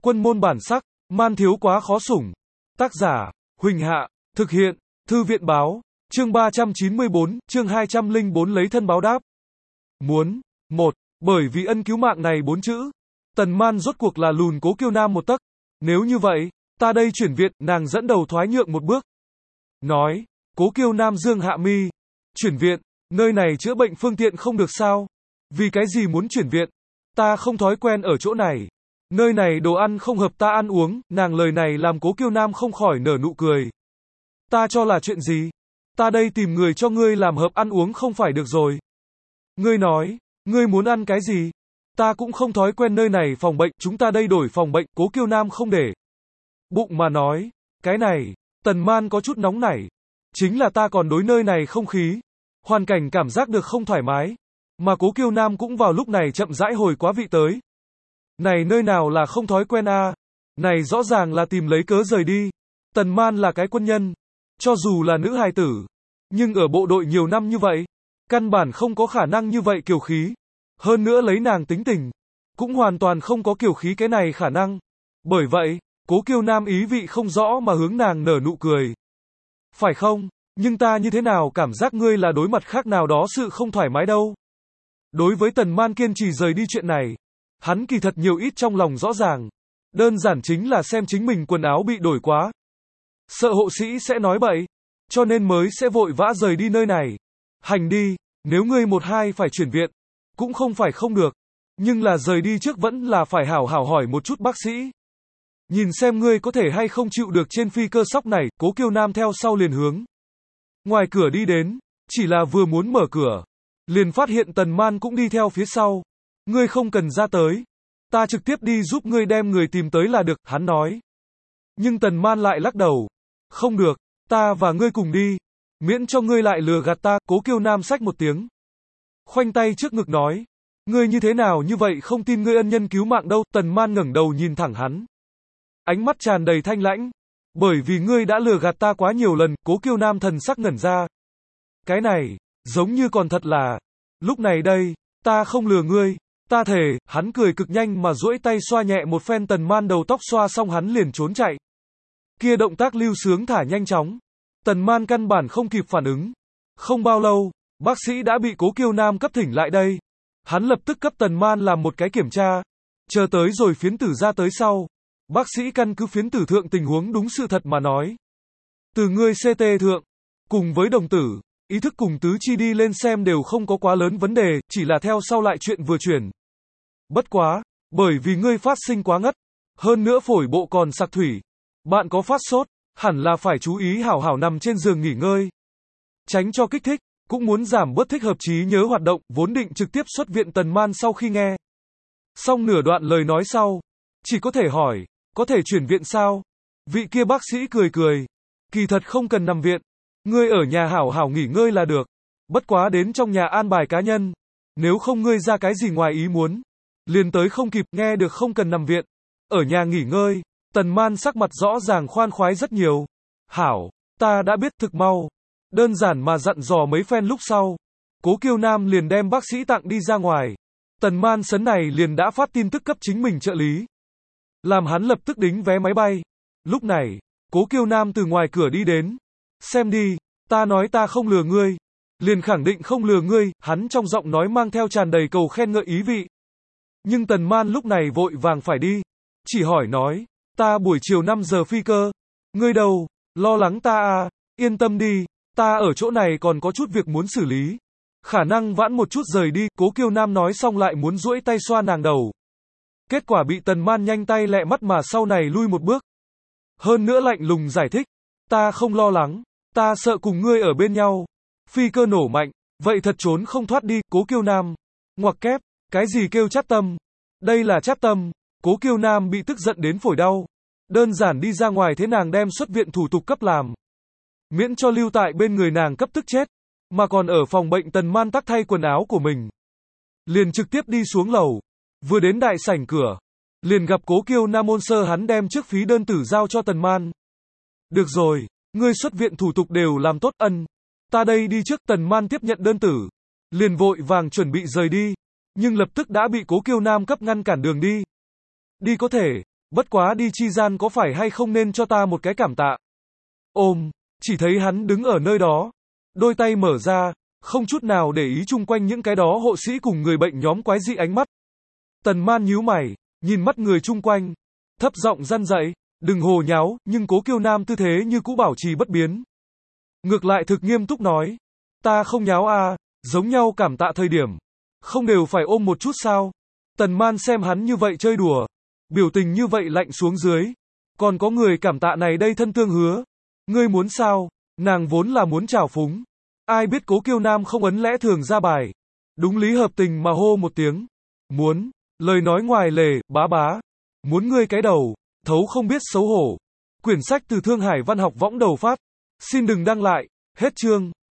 Quân môn bản sắc, man thiếu quá khó sủng. Tác giả, Huỳnh Hạ, thực hiện, Thư viện báo, chương 394, chương 204 lấy thân báo đáp. Muốn, một, bởi vì ân cứu mạng này 4 chữ. Tần Man rốt cuộc là lùn Cố Kiêu Nam một tấc. Nếu như vậy, ta đây chuyển viện, nàng dẫn đầu thoái nhượng một bước. Nói, Cố Kiêu Nam dương hạ mi. Chuyển viện, nơi này chữa bệnh phương tiện không được sao? Vì cái gì muốn chuyển viện? Ta không thói quen ở chỗ này. Nơi này đồ ăn không hợp ta ăn uống, nàng lời này làm Cố Kiêu Nam không khỏi nở nụ cười. Ta cho là chuyện gì? Ta đây tìm người cho ngươi làm hợp ăn uống không phải được rồi. Ngươi nói, ngươi muốn ăn cái gì? Ta cũng không thói quen nơi này phòng bệnh, chúng ta đây đổi phòng bệnh, Cố Kiêu Nam không để bụng mà nói. Cái này, Tần Man có chút nóng nảy. Chính là ta còn đối nơi này không khí, hoàn cảnh cảm giác được không thoải mái. Mà Cố Kiêu Nam cũng vào lúc này chậm rãi hồi quá vị tới. Này nơi nào là không thói quen a? Này rõ ràng là tìm lấy cớ rời đi. Tần Man là cái quân nhân, cho dù là nữ hài tử, nhưng ở bộ đội nhiều năm như vậy, căn bản không có khả năng như vậy kiều khí. Hơn nữa lấy nàng tính tình, cũng hoàn toàn không có kiều khí cái này khả năng. Bởi vậy, Cố Kiêu Nam ý vị không rõ mà hướng nàng nở nụ cười. Phải không? Nhưng ta như thế nào cảm giác ngươi là đối mặt khác nào đó sự không thoải mái đâu. Đối với Tần Man kiên trì rời đi chuyện này, hắn kỳ thật nhiều ít trong lòng rõ ràng. Đơn giản chính là xem chính mình quần áo bị đổi quá. Sợ hộ sĩ sẽ nói bậy, cho nên mới sẽ vội vã rời đi nơi này. Hành đi, nếu ngươi một hai phải chuyển viện, cũng không phải không được. Nhưng là rời đi trước vẫn là phải hảo hảo hỏi một chút bác sĩ. Nhìn xem ngươi có thể hay không chịu được trên phi cơ sóc này, Cố Kiêu Nam theo sau liền hướng ngoài cửa đi đến, chỉ là vừa muốn mở cửa, liền phát hiện Tần Man cũng đi theo phía sau. Ngươi không cần ra tới, ta trực tiếp đi giúp ngươi đem người tìm tới là được, hắn nói. Nhưng Tần Man lại lắc đầu. Không được, ta và ngươi cùng đi, miễn cho ngươi lại lừa gạt ta. Cố Kiêu Nam xách một tiếng, khoanh tay trước ngực nói. Ngươi như thế nào như vậy không tin ngươi ân nhân cứu mạng đâu. Tần Man ngẩng đầu nhìn thẳng hắn, ánh mắt tràn đầy thanh lãnh. Bởi vì ngươi đã lừa gạt ta quá nhiều lần. Cố Kiêu Nam thần sắc ngẩn ra. Cái này, giống như còn thật là. Lúc này đây, ta không lừa ngươi, ta thề. Hắn cười cực nhanh mà duỗi tay xoa nhẹ một phen Tần Man đầu tóc, xoa xong hắn liền trốn chạy. Kia động tác lưu sướng thả nhanh chóng. Tần Man căn bản không kịp phản ứng. Không bao lâu, bác sĩ đã bị Cố Kiêu Nam cấp thỉnh lại đây. Hắn lập tức cấp Tần Man làm một cái kiểm tra. Chờ tới rồi phiến tử ra tới sau, bác sĩ căn cứ phiến tử thượng tình huống đúng sự thật mà nói. Từ ngươi CT thượng, cùng với đồng tử, ý thức cùng tứ chi đi lên xem đều không có quá lớn vấn đề, chỉ là theo sau lại chuyện vừa chuyển. Bất quá, bởi vì ngươi phát sinh quá ngất, hơn nữa phổi bộ còn sặc thủy, bạn có phát sốt, hẳn là phải chú ý hảo hảo nằm trên giường nghỉ ngơi, tránh cho kích thích, cũng muốn giảm bớt thích hợp trí nhớ hoạt động. Vốn định trực tiếp xuất viện Tần Man sau khi nghe xong nửa đoạn lời nói sau, chỉ có thể hỏi, có thể chuyển viện sao? Vị kia bác sĩ cười cười, kỳ thật không cần nằm viện, ngươi ở nhà hảo hảo nghỉ ngơi là được, bất quá đến trong nhà an bài cá nhân, nếu không ngươi ra cái gì ngoài ý muốn, liền tới không kịp. Nghe được không cần nằm viện, ở nhà nghỉ ngơi, Tần Man sắc mặt rõ ràng khoan khoái rất nhiều. Hảo, ta đã biết, thực mau. Đơn giản mà dặn dò mấy phen lúc sau, Cố Kiêu Nam liền đem bác sĩ tặng đi ra ngoài. Tần Man sấn này liền đã phát tin tức cấp chính mình trợ lý, làm hắn lập tức đính vé máy bay. Lúc này, Cố Kiêu Nam từ ngoài cửa đi đến. Xem đi, ta nói ta không lừa ngươi, liền khẳng định không lừa ngươi. Hắn trong giọng nói mang theo tràn đầy cầu khen ngợi ý vị. Nhưng Tần Man lúc này vội vàng phải đi, chỉ hỏi nói, ta buổi chiều 5 giờ phi cơ. Ngươi đâu, lo lắng ta à? Yên tâm đi, ta ở chỗ này còn có chút việc muốn xử lý, khả năng vãn một chút rời đi. Cố Kiêu Nam nói xong lại muốn duỗi tay xoa nàng đầu. Kết quả bị Tần Man nhanh tay lẹ mắt mà sau này lui một bước. Hơn nữa lạnh lùng giải thích, ta không lo lắng, ta sợ cùng ngươi ở bên nhau. Phi cơ nổ mạnh, vậy thật trốn không thoát đi. Cố Kiêu Nam, ngoặc kép, cái gì kêu chát tâm? Đây là chát tâm. Cố Kiêu Nam bị tức giận đến phổi đau. Đơn giản đi ra ngoài thế nàng đem xuất viện thủ tục cấp làm, miễn cho lưu tại bên người nàng cấp tức chết. Mà còn ở phòng bệnh Tần Man tắc thay quần áo của mình, liền trực tiếp đi xuống lầu. Vừa đến đại sảnh cửa, liền gặp Cố Kiêu Nam ôn sơ hắn đem trước phí đơn tử giao cho Tần Man. Được rồi, ngươi xuất viện thủ tục đều làm tốt, ta đây đi trước. Tần Man tiếp nhận đơn tử, liền vội vàng chuẩn bị rời đi, nhưng lập tức đã bị Cố Kiêu Nam cấp ngăn cản đường đi. Đi có thể, Bất quá đi chi gian có phải hay không nên cho ta một cái cảm tạ. Ôm, chỉ thấy hắn đứng ở nơi đó, đôi tay mở ra, không chút nào để ý chung quanh những cái đó hộ sĩ cùng người bệnh nhóm quái dị ánh mắt. Tần Man nhíu mày, nhìn mắt người chung quanh, thấp giọng răn dạy, đừng hồ nháo, nhưng Cố Kiêu Nam tư thế như cũ bảo trì bất biến. Ngược lại thực nghiêm túc nói, ta không nháo à, giống nhau cảm tạ thời điểm, không đều phải ôm một chút sao? Tần Man xem hắn như vậy chơi đùa, biểu tình như vậy lạnh xuống dưới, còn có người cảm tạ này đây thân tương hứa, ngươi muốn sao? Nàng vốn là muốn trào phúng, ai biết Cố Kiêu Nam không ấn lẽ thường ra bài, đúng lý hợp tình mà hô một tiếng, muốn, lời nói ngoài lề, bá bá, muốn ngươi cái đầu, thấu không biết xấu hổ. Quyển sách từ Thương Hải Văn học võng đầu phát, xin đừng đăng lại, hết chương.